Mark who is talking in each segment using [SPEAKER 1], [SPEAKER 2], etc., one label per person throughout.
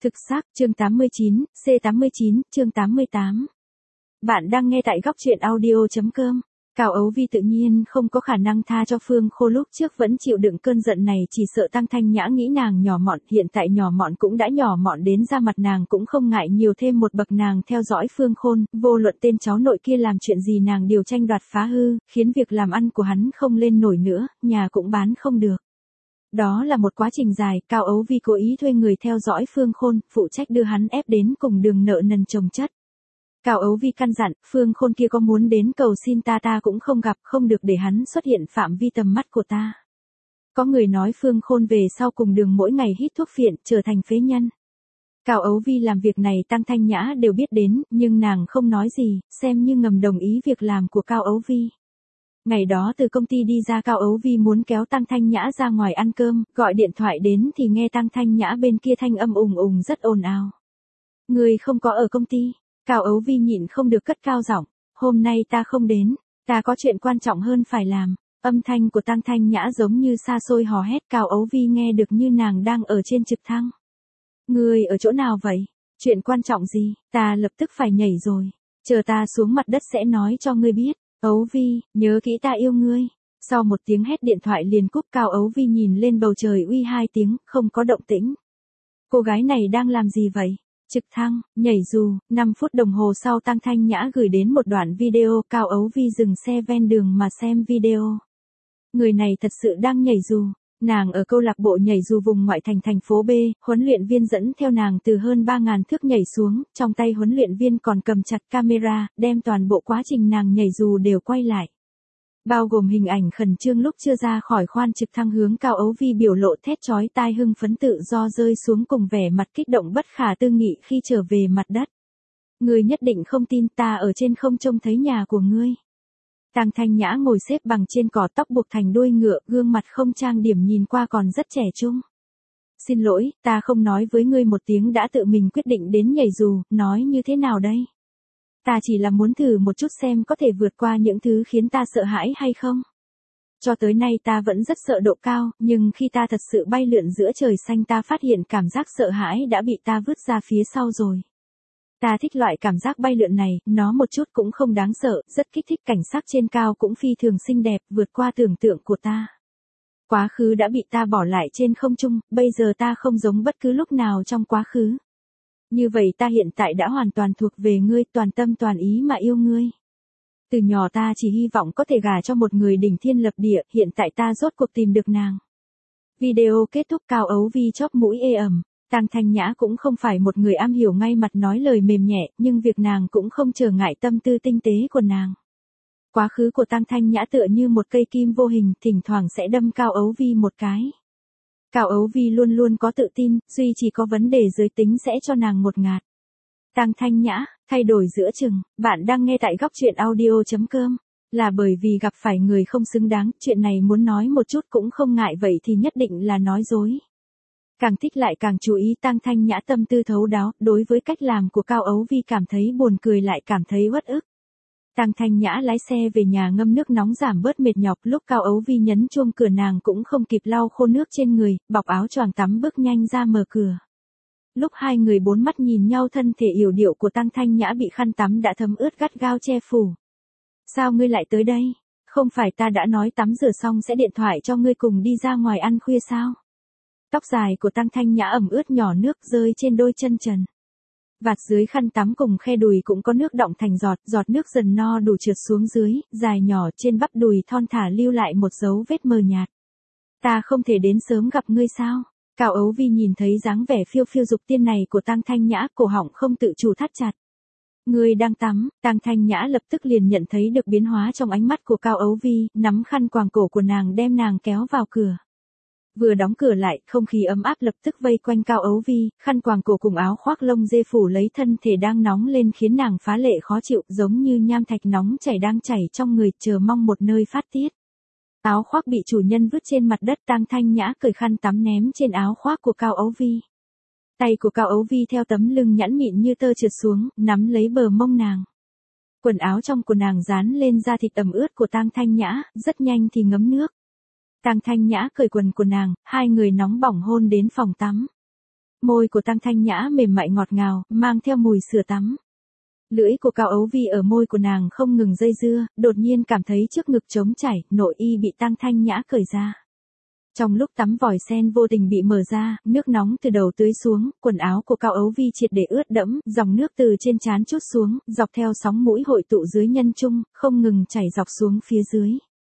[SPEAKER 1] Thực xác, chương 89, C89, chương 88. Bạn đang nghe tại góc truyện audio.com. Cao Ấu Vi tự nhiên không có khả năng tha cho Phương Khô, lúc trước vẫn chịu đựng cơn giận này chỉ sợ Tăng Thanh Nhã nghĩ nàng nhỏ mọn, hiện tại nhỏ mọn cũng đã nhỏ mọn đến ra mặt nàng cũng không ngại nhiều thêm một bậc. Nàng theo dõi Phương Khôn, vô luận tên cháu nội kia làm chuyện gì nàng đều tranh đoạt phá hư, khiến việc làm ăn của hắn không lên nổi nữa, nhà cũng bán không được. Đó là một quá trình dài, Cao Ấu Vi cố ý thuê người theo dõi Phương Khôn, phụ trách đưa hắn ép đến cùng đường nợ nần chồng chất. Cao Ấu Vi căn dặn, Phương Khôn kia có muốn đến cầu xin ta cũng không gặp, không được để hắn xuất hiện phạm vi tầm mắt của ta. Có người nói Phương Khôn về sau cùng đường mỗi ngày hít thuốc phiện, trở thành phế nhân. Cao Ấu Vi làm việc này Tăng Thanh Nhã đều biết đến, nhưng nàng không nói gì, xem như ngầm đồng ý việc làm của Cao Ấu Vi. Ngày đó từ công ty đi ra, Cao Ấu Vi muốn kéo Tăng Thanh Nhã ra ngoài ăn cơm, gọi điện thoại đến thì nghe Tăng Thanh Nhã bên kia thanh âm ùng ùng rất ồn ào. Người không có ở công ty. Cao Ấu Vi nhịn không được cất cao giọng, hôm nay ta không đến, ta có chuyện quan trọng hơn phải làm. Âm thanh của Tăng Thanh Nhã giống như xa xôi hò hét, Cao Ấu Vi nghe được như nàng đang ở trên trực thăng. Người ở chỗ nào vậy? Chuyện quan trọng gì? Ta lập tức phải nhảy rồi, chờ ta xuống mặt đất sẽ nói cho ngươi biết. Ấu Vi, nhớ kỹ ta yêu ngươi. Sau một tiếng hét điện thoại liền cúp. Cao Ấu Vi nhìn lên bầu trời uy 2 tiếng, không có động tĩnh. Cô gái này đang làm gì vậy? Trực thăng, nhảy dù. 5 phút đồng hồ sau Tăng Thanh Nhã gửi đến một đoạn video. Cao Ấu Vi dừng xe ven đường mà xem video. Người này thật sự đang nhảy dù. Nàng ở câu lạc bộ nhảy dù vùng ngoại thành thành phố B, huấn luyện viên dẫn theo nàng từ hơn 3.000 thước nhảy xuống, trong tay huấn luyện viên còn cầm chặt camera, đem toàn bộ quá trình nàng nhảy dù đều quay lại. Bao gồm hình ảnh khẩn trương lúc chưa ra khỏi khoang trực thăng hướng Cao Ấu Vi biểu lộ thét chói tai hưng phấn tự do rơi xuống cùng vẻ mặt kích động bất khả tư nghị khi trở về mặt đất. Ngươi nhất định không tin, ta ở trên không trông thấy nhà của ngươi. Tăng Thanh Nhã ngồi xếp bằng trên cỏ, tóc buộc thành đuôi ngựa, gương mặt không trang điểm nhìn qua còn rất trẻ trung. Xin lỗi, ta không nói với ngươi một tiếng đã tự mình quyết định đến nhảy dù, nói như thế nào đây? Ta chỉ là muốn thử một chút xem có thể vượt qua những thứ khiến ta sợ hãi hay không. Cho tới nay ta vẫn rất sợ độ cao, nhưng khi ta thật sự bay lượn giữa trời xanh ta phát hiện cảm giác sợ hãi đã bị ta vứt ra phía sau rồi. Ta thích loại cảm giác bay lượn này, nó một chút cũng không đáng sợ, rất kích thích, cảnh sắc trên cao cũng phi thường xinh đẹp, vượt qua tưởng tượng của ta. Quá khứ đã bị ta bỏ lại trên không trung, bây giờ ta không giống bất cứ lúc nào trong quá khứ. Như vậy ta hiện tại đã hoàn toàn thuộc về ngươi, toàn tâm toàn ý mà yêu ngươi. Từ nhỏ ta chỉ hy vọng có thể gả cho một người đỉnh thiên lập địa, hiện tại ta rốt cuộc tìm được nàng. Video kết thúc. Cao Ấu Vi chóp mũi ê ẩm. Tăng Thanh Nhã cũng không phải một người am hiểu ngay mặt nói lời mềm nhẹ, nhưng việc nàng cũng không trở ngại tâm tư tinh tế của nàng. Quá khứ của Tăng Thanh Nhã tựa như một cây kim vô hình, thỉnh thoảng sẽ đâm Cao Ấu Vi một cái. Cao Ấu Vi luôn luôn có tự tin, duy chỉ có vấn đề giới tính sẽ cho nàng ngột ngạt. Tăng Thanh Nhã, thay đổi giữa chừng. Bạn đang nghe tại góc truyện audio.com. Là bởi vì gặp phải người không xứng đáng, chuyện này muốn nói một chút cũng không ngại, vậy thì nhất định là nói dối. Càng thích lại càng chú ý. Tăng Thanh Nhã tâm tư thấu đáo, đối với cách làm của Cao Ấu Vi cảm thấy buồn cười lại cảm thấy uất ức. Tăng Thanh Nhã lái xe về nhà ngâm nước nóng giảm bớt mệt nhọc, lúc Cao Ấu Vi nhấn chuông cửa nàng cũng không kịp lau khô nước trên người, bọc áo choàng tắm bước nhanh ra mở cửa. Lúc hai người bốn mắt nhìn nhau, thân thể yểu điệu của Tăng Thanh Nhã bị khăn tắm đã thấm ướt gắt gao che phủ. Sao ngươi lại tới đây? Không phải ta đã nói tắm rửa xong sẽ điện thoại cho ngươi cùng đi ra ngoài ăn khuya sao? Tóc dài của Tăng Thanh Nhã ẩm ướt nhỏ nước rơi trên đôi chân trần. Vạt dưới khăn tắm cùng khe đùi cũng có nước đọng thành giọt, giọt nước dần no đủ trượt xuống dưới, dài nhỏ trên bắp đùi thon thả lưu lại một dấu vết mờ nhạt. Ta không thể đến sớm gặp ngươi sao? Cao Ấu Vi nhìn thấy dáng vẻ phiêu phiêu dục tiên này của Tăng Thanh Nhã, cổ họng không tự chủ thắt chặt. Ngươi đang tắm. Tăng Thanh Nhã lập tức liền nhận thấy được biến hóa trong ánh mắt của Cao Ấu Vi, nắm khăn quàng cổ của nàng đem nàng kéo vào cửa. Vừa đóng cửa lại, không khí ấm áp lập tức vây quanh Cao Ấu Vi, khăn quàng cổ cùng áo khoác lông dê phủ lấy thân thể đang nóng lên khiến nàng phá lệ khó chịu, giống như nham thạch nóng chảy đang chảy trong người, chờ mong một nơi phát tiết. Áo khoác bị chủ nhân vứt trên mặt đất, Tăng Thanh Nhã cởi khăn tắm ném trên áo khoác của Cao Ấu Vi. Tay của Cao Ấu Vi theo tấm lưng nhẵn mịn như tơ trượt xuống, nắm lấy bờ mông nàng. Quần áo trong của nàng dán lên da thịt ẩm ướt của Tăng Thanh Nhã, rất nhanh thì ngấm nước. Tăng Thanh Nhã cởi quần của nàng, hai người nóng bỏng hôn đến phòng tắm. Môi của Tăng Thanh Nhã mềm mại ngọt ngào, mang theo mùi sữa tắm. Lưỡi của Cao Ấu Vi ở môi của nàng không ngừng dây dưa, đột nhiên cảm thấy trước ngực trống chảy, nội y bị Tăng Thanh Nhã cởi ra. Trong lúc tắm vòi sen vô tình bị mở ra, nước nóng từ đầu tưới xuống, quần áo của Cao Ấu Vi triệt để ướt đẫm, dòng nước từ trên trán trút xuống, dọc theo sóng mũi hội tụ dưới nhân trung, không ngừng chảy dọc xuống phía dưới.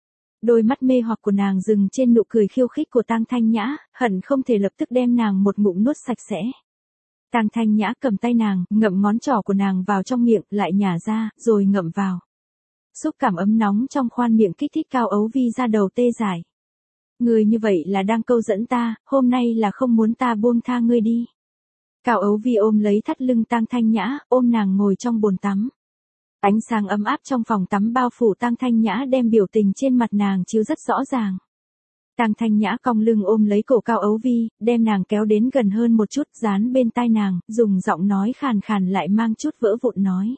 [SPEAKER 1] Đôi mắt mê hoặc của nàng dừng trên nụ cười khiêu khích của Tăng Thanh Nhã, hận không thể lập tức đem nàng một ngụm nuốt sạch sẽ. Tăng Thanh Nhã cầm tay nàng, ngậm ngón trỏ của nàng vào trong miệng, lại nhả ra, rồi ngậm vào. Xúc cảm ấm nóng trong khoang miệng kích thích Cao Ấu Vi ra đầu tê dại. Ngươi như vậy là đang câu dẫn ta, hôm nay là không muốn ta buông tha ngươi đi. Cao Ấu Vi ôm lấy thắt lưng Tăng Thanh Nhã, ôm nàng ngồi trong bồn tắm. Ánh sáng ấm áp trong phòng tắm bao phủ Tăng Thanh Nhã đem biểu tình trên mặt nàng chiếu rất rõ ràng. Tăng Thanh Nhã cong lưng ôm lấy cổ Cao Ấu Vi, đem nàng kéo đến gần hơn một chút, dán bên tai nàng, dùng giọng nói khàn khàn lại mang chút vỡ vụn nói.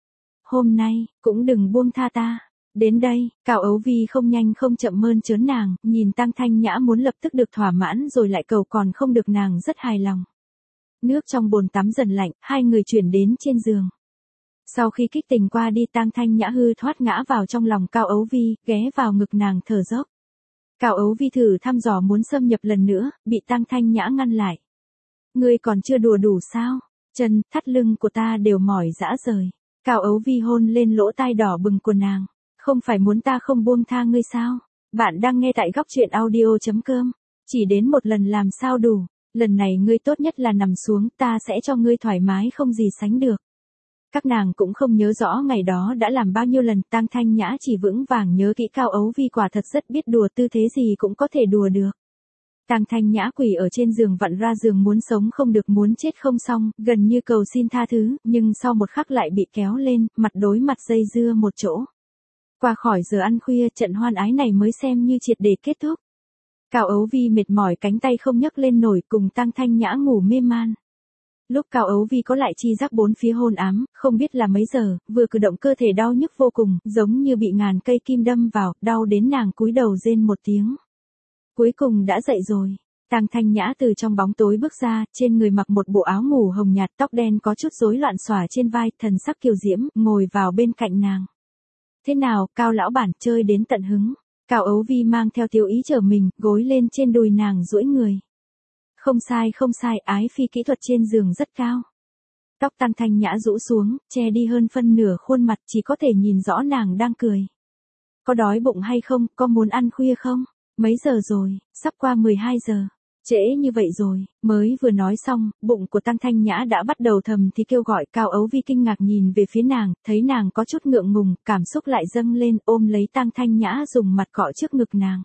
[SPEAKER 1] Hôm nay, cũng đừng buông tha ta. Đến đây, Cao Ấu Vi không nhanh không chậm mơn trớn nàng, nhìn Tăng Thanh Nhã muốn lập tức được thỏa mãn rồi lại cầu còn không được, nàng rất hài lòng. Nước trong bồn tắm dần lạnh, hai người chuyển đến trên giường. Sau khi kích tình qua đi, Tăng Thanh Nhã hư thoát ngã vào trong lòng Cao Ấu Vi, ghé vào ngực nàng thở dốc. Cao Ấu Vi thử thăm dò muốn xâm nhập lần nữa, bị Tăng Thanh Nhã ngăn lại. Ngươi còn chưa đùa đủ sao? Chân, thắt lưng của ta đều mỏi rã rời. Cao Ấu Vi hôn lên lỗ tai đỏ bừng của nàng. Không phải muốn ta không buông tha ngươi sao? Bạn đang nghe tại góc truyện audio.com. Chỉ đến một lần làm sao đủ. Lần này ngươi tốt nhất là nằm xuống, ta sẽ cho ngươi thoải mái không gì sánh được. Các nàng cũng không nhớ rõ ngày đó đã làm bao nhiêu lần, Tăng Thanh Nhã chỉ vững vàng nhớ kỹ Cao Ấu Vi quả thật rất biết đùa, tư thế gì cũng có thể đùa được. Tăng Thanh Nhã quỳ ở trên giường vặn ra giường, muốn sống không được, muốn chết không xong, gần như cầu xin tha thứ, nhưng sau một khắc lại bị kéo lên, mặt đối mặt dây dưa một chỗ. Qua khỏi giờ ăn khuya, trận hoan ái này mới xem như triệt để kết thúc. Cao Ấu Vi mệt mỏi, cánh tay không nhấc lên nổi, cùng Tăng Thanh Nhã ngủ mê man. Lúc Cao Ấu Vi có lại chi giác bốn phía hôn ám, không biết là mấy giờ, vừa cử động cơ thể đau nhức vô cùng, giống như bị ngàn cây kim đâm vào, đau đến nàng cúi đầu rên một tiếng. Cuối cùng đã dậy rồi. Tăng Thanh Nhã từ trong bóng tối bước ra, trên người mặc một bộ áo ngủ hồng nhạt, tóc đen có chút rối loạn xõa trên vai, thần sắc kiều diễm, ngồi vào bên cạnh nàng. Thế nào, Cao lão bản, chơi đến tận hứng. Cao Ấu Vi mang theo tiêu ý trở mình, gối lên trên đùi nàng duỗi người. Không sai, ái phi kỹ thuật trên giường rất cao. Tóc Tăng Thanh Nhã rũ xuống, che đi hơn phân nửa khuôn mặt, chỉ có thể nhìn rõ nàng đang cười. Có đói bụng hay không, có muốn ăn khuya không? Mấy giờ rồi, sắp qua 12 giờ. Trễ như vậy rồi, mới vừa nói xong, bụng của Tăng Thanh Nhã đã bắt đầu thầm thì kêu gọi. Cao Ấu Vi kinh ngạc nhìn về phía nàng, thấy nàng có chút ngượng ngùng, cảm xúc lại dâng lên, ôm lấy Tăng Thanh Nhã dùng mặt cọ trước ngực nàng.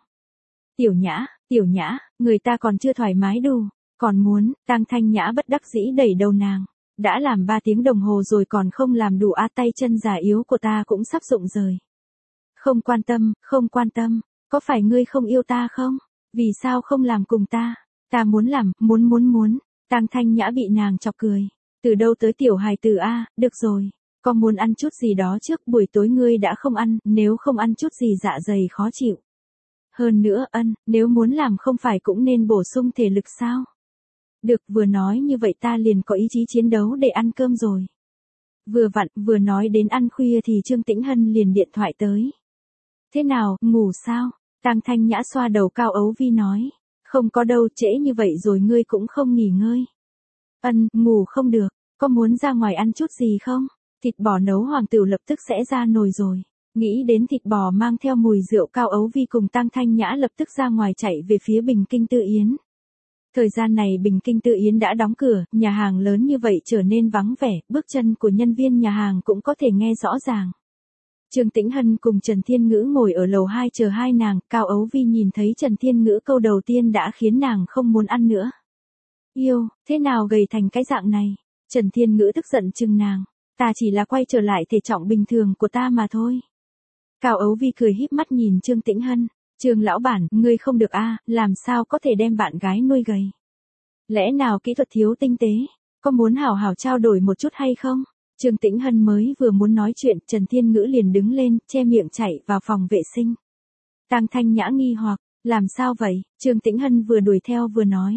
[SPEAKER 1] Tiểu Nhã, người ta còn chưa thoải mái đủ, còn muốn. Tăng Thanh Nhã bất đắc dĩ đẩy đầu nàng. Đã làm 3 tiếng đồng hồ rồi còn không làm đủ á, tay chân già yếu của ta cũng sắp rụng rời. Không quan tâm, có phải ngươi không yêu ta không? Vì sao không làm cùng ta? Ta muốn làm, muốn. Tăng Thanh Nhã bị nàng chọc cười. Từ đâu tới tiểu hài tử a, được rồi. Có muốn ăn chút gì đó trước, buổi tối ngươi đã không ăn, nếu không ăn chút gì dạ dày khó chịu. Hơn nữa, nếu muốn làm không phải cũng nên bổ sung thể lực sao? Được, vừa nói như vậy ta liền có ý chí chiến đấu để ăn cơm rồi. Vừa vặn, vừa nói đến ăn khuya thì Trương Tĩnh Hân liền điện thoại tới. Thế nào, ngủ sao? Tăng Thanh Nhã xoa đầu Cao Ấu Vi nói. Không có đâu, trễ như vậy rồi ngươi cũng không nghỉ ngơi. Ngủ không được, có muốn ra ngoài ăn chút gì không? Thịt bò nấu hoàng tửu lập tức sẽ ra nồi rồi. Nghĩ đến thịt bò mang theo mùi rượu, Cao Ấu Vi cùng Tăng Thanh Nhã lập tức ra ngoài chạy về phía Bình Kinh Tư Yến. Thời gian này Bình Kinh Tư Yến đã đóng cửa, nhà hàng lớn như vậy trở nên vắng vẻ, bước chân của nhân viên nhà hàng cũng có thể nghe rõ ràng. Trương Tĩnh Hân cùng Trần Thiên Ngữ ngồi ở lầu 2 chờ hai nàng, Cao Ấu Vi nhìn thấy Trần Thiên Ngữ câu đầu tiên đã khiến nàng không muốn ăn nữa. Yêu, thế nào gầy thành cái dạng này? Trần Thiên Ngữ tức giận chừng nàng. Ta chỉ là quay trở lại thể trọng bình thường của ta mà thôi. Cao Ấu Vi cười híp mắt nhìn Trương Tĩnh Hân. Trương lão bản, ngươi không được a, làm sao có thể đem bạn gái nuôi gầy? Lẽ nào kỹ thuật thiếu tinh tế? Có muốn hảo hảo trao đổi một chút hay không? Trương Tĩnh Hân mới vừa muốn nói chuyện, Trần Thiên Ngữ liền đứng lên, che miệng chạy vào phòng vệ sinh. Tăng Thanh Nhã nghi hoặc, làm sao vậy? Trương Tĩnh Hân vừa đuổi theo vừa nói.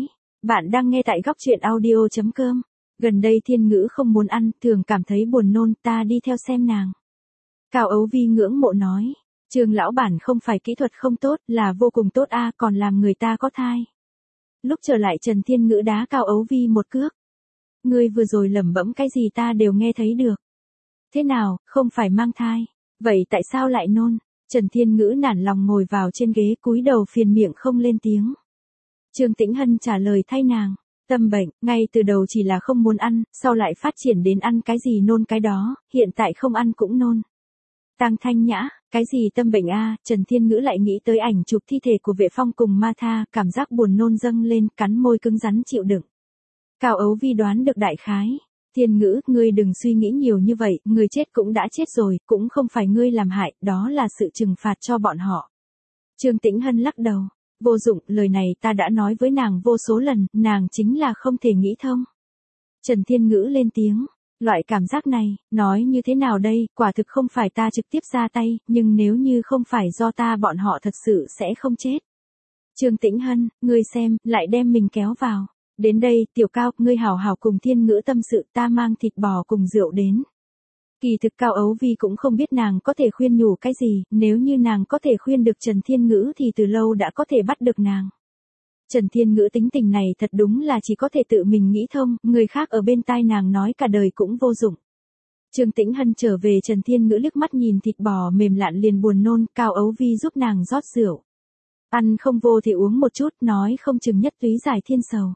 [SPEAKER 1] Bạn đang nghe tại góc truyện audio.com. Gần đây Thiên Ngữ không muốn ăn, thường cảm thấy buồn nôn, ta đi theo xem nàng. Cao Ấu Vi ngưỡng mộ nói. Trương lão bản không phải kỹ thuật không tốt, là vô cùng tốt a, còn làm người ta có thai. Lúc trở lại Trần Thiên Ngữ đá Cao Ấu Vi một cước. Ngươi vừa rồi lẩm bẩm cái gì ta đều nghe thấy được. Thế nào, không phải mang thai? Vậy tại sao lại nôn? Trần Thiên Ngữ nản lòng ngồi vào trên ghế cúi đầu phiền miệng không lên tiếng. Trương Tĩnh Hân trả lời thay nàng. Tâm bệnh, ngay từ đầu chỉ là không muốn ăn, sau lại phát triển đến ăn cái gì nôn cái đó, hiện tại không ăn cũng nôn. Tang Thanh Nhã, cái gì tâm bệnh a? Trần Thiên Ngữ lại nghĩ tới ảnh chụp thi thể của Vệ Phong cùng Ma Tha, cảm giác buồn nôn dâng lên, cắn môi cứng rắn chịu đựng. Cao Ấu Vi đoán được đại khái. Thiên Ngữ, ngươi đừng suy nghĩ nhiều như vậy, người chết cũng đã chết rồi, cũng không phải ngươi làm hại, đó là sự trừng phạt cho bọn họ. Trương Tĩnh Hân lắc đầu. Vô dụng, lời này ta đã nói với nàng vô số lần, nàng chính là không thể nghĩ thông. Trần Thiên Ngữ lên tiếng. Loại cảm giác này, nói như thế nào đây, quả thực không phải ta trực tiếp ra tay, nhưng nếu như không phải do ta bọn họ thật sự sẽ không chết. Trương Tĩnh Hân, ngươi xem, lại đem mình kéo vào. Đến đây, Tiểu Cao, ngươi hảo hảo cùng Thiên Ngữ tâm sự, ta mang thịt bò cùng rượu đến. Kỳ thực Cao Ấu Vi cũng không biết nàng có thể khuyên nhủ cái gì, nếu như nàng có thể khuyên được Trần Thiên Ngữ thì từ lâu đã có thể bắt được nàng. Trần Thiên Ngữ tính tình này thật đúng là chỉ có thể tự mình nghĩ thông, người khác ở bên tai nàng nói cả đời cũng vô dụng. Trương Tĩnh Hân trở về Trần Thiên Ngữ liếc mắt nhìn thịt bò mềm lạn liền buồn nôn, Cao Ấu Vi giúp nàng rót rượu. Ăn không vô thì uống một chút, nói không chừng nhất túy giải thiên sầu.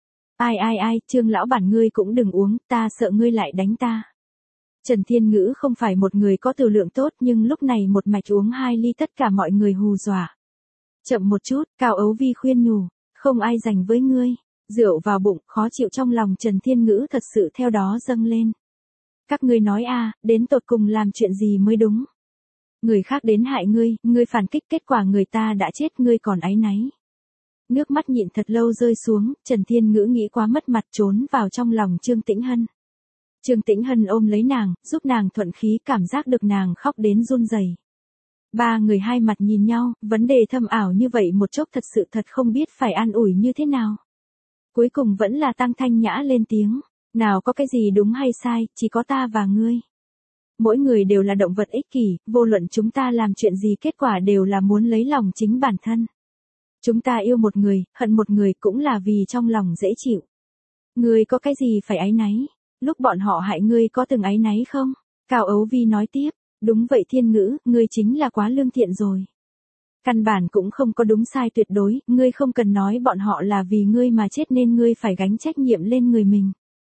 [SPEAKER 1] Ai, Trương lão bản ngươi cũng đừng uống, ta sợ ngươi lại đánh ta. Trần Thiên Ngữ không phải một người có tử lượng tốt nhưng lúc này một mạch uống 2 ly tất cả mọi người hù dọa. Chậm một chút, Cao Ấu Vi khuyên nhủ, không ai giành với ngươi. Rượu vào bụng, khó chịu trong lòng Trần Thiên Ngữ thật sự theo đó dâng lên. Các ngươi nói a, đến tột cùng làm chuyện gì mới đúng. Người khác đến hại ngươi phản kích kết quả người ta đã chết ngươi còn áy náy. Nước mắt nhịn thật lâu rơi xuống, Trần Thiên Ngữ nghĩ quá mất mặt trốn vào trong lòng Trương Tĩnh Hân. Trương Tĩnh Hân ôm lấy nàng, giúp nàng thuận khí, cảm giác được nàng khóc đến run rẩy. Ba người hai mặt nhìn nhau, vấn đề thâm ảo như vậy một chốc thật sự thật không biết phải an ủi như thế nào. Cuối cùng vẫn là Tang Thanh Nhã lên tiếng, nào có cái gì đúng hay sai, chỉ có ta và ngươi. Mỗi người đều là động vật ích kỷ, vô luận chúng ta làm chuyện gì kết quả đều là muốn lấy lòng chính bản thân. Chúng ta yêu một người, hận một người cũng là vì trong lòng dễ chịu. Ngươi có cái gì phải áy náy? Lúc bọn họ hại ngươi có từng áy náy không? Cao Ấu Vi nói tiếp, đúng vậy Thiên Ngữ, ngươi chính là quá lương thiện rồi. Căn bản cũng không có đúng sai tuyệt đối, ngươi không cần nói bọn họ là vì ngươi mà chết nên ngươi phải gánh trách nhiệm lên người mình.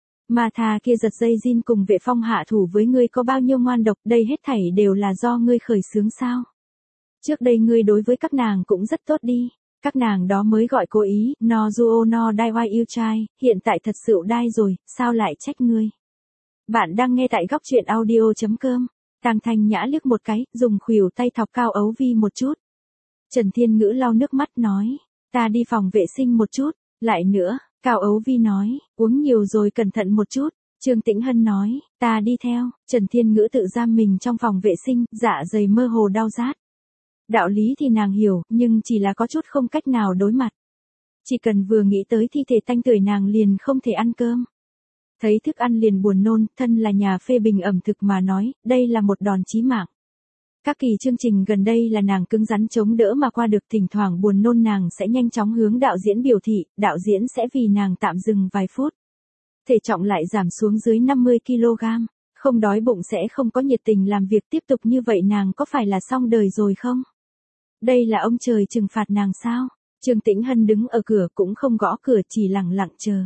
[SPEAKER 1] Mà thà kia giật dây Jin cùng Vệ Phong hạ thủ với ngươi có bao nhiêu ngoan độc, đây hết thảy đều là do ngươi khởi xướng sao? Trước đây ngươi đối với các nàng cũng rất tốt đi. Các nàng đó mới gọi cố ý, no duo no dai why yêu trai, hiện tại thật sự đai rồi, sao lại trách ngươi. Bạn đang nghe tại góc truyện audio.com. Tang Thanh Nhã liếc một cái, dùng khuỷu tay thọc Cao Ấu Vi một chút. Trần Thiên Ngữ lau nước mắt nói, ta đi phòng vệ sinh một chút, lại nữa, Cao Ấu Vi nói, uống nhiều rồi cẩn thận một chút. Trương Tĩnh Hân nói, ta đi theo. Trần Thiên Ngữ tự giam mình trong phòng vệ sinh, dạ dày mơ hồ đau rát. Đạo lý thì nàng hiểu, nhưng chỉ là có chút không cách nào đối mặt. Chỉ cần vừa nghĩ tới thi thể tanh tưởi nàng liền không thể ăn cơm. Thấy thức ăn liền buồn nôn, thân là nhà phê bình ẩm thực mà nói, đây là một đòn chí mạng. Các kỳ chương trình gần đây là nàng cứng rắn chống đỡ mà qua được, thỉnh thoảng buồn nôn nàng sẽ nhanh chóng hướng đạo diễn biểu thị, đạo diễn sẽ vì nàng tạm dừng vài phút. Thể trọng lại giảm xuống dưới 50 kg, không đói bụng sẽ không có nhiệt tình làm việc tiếp tục như vậy nàng có phải là xong đời rồi không? Đây là ông trời trừng phạt nàng sao? Trương Tĩnh Hân đứng ở cửa cũng không gõ cửa, chỉ lặng lặng chờ.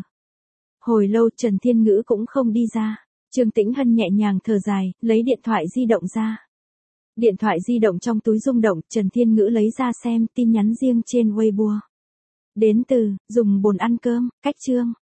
[SPEAKER 1] Hồi lâu Trần Thiên Ngữ cũng không đi ra. Trương Tĩnh Hân nhẹ nhàng thở dài, lấy điện thoại di động ra. Điện thoại di động trong túi rung động, Trần Thiên Ngữ lấy ra xem tin nhắn riêng trên Weibo. Đến từ, dùng bồn ăn cơm, cách Trương.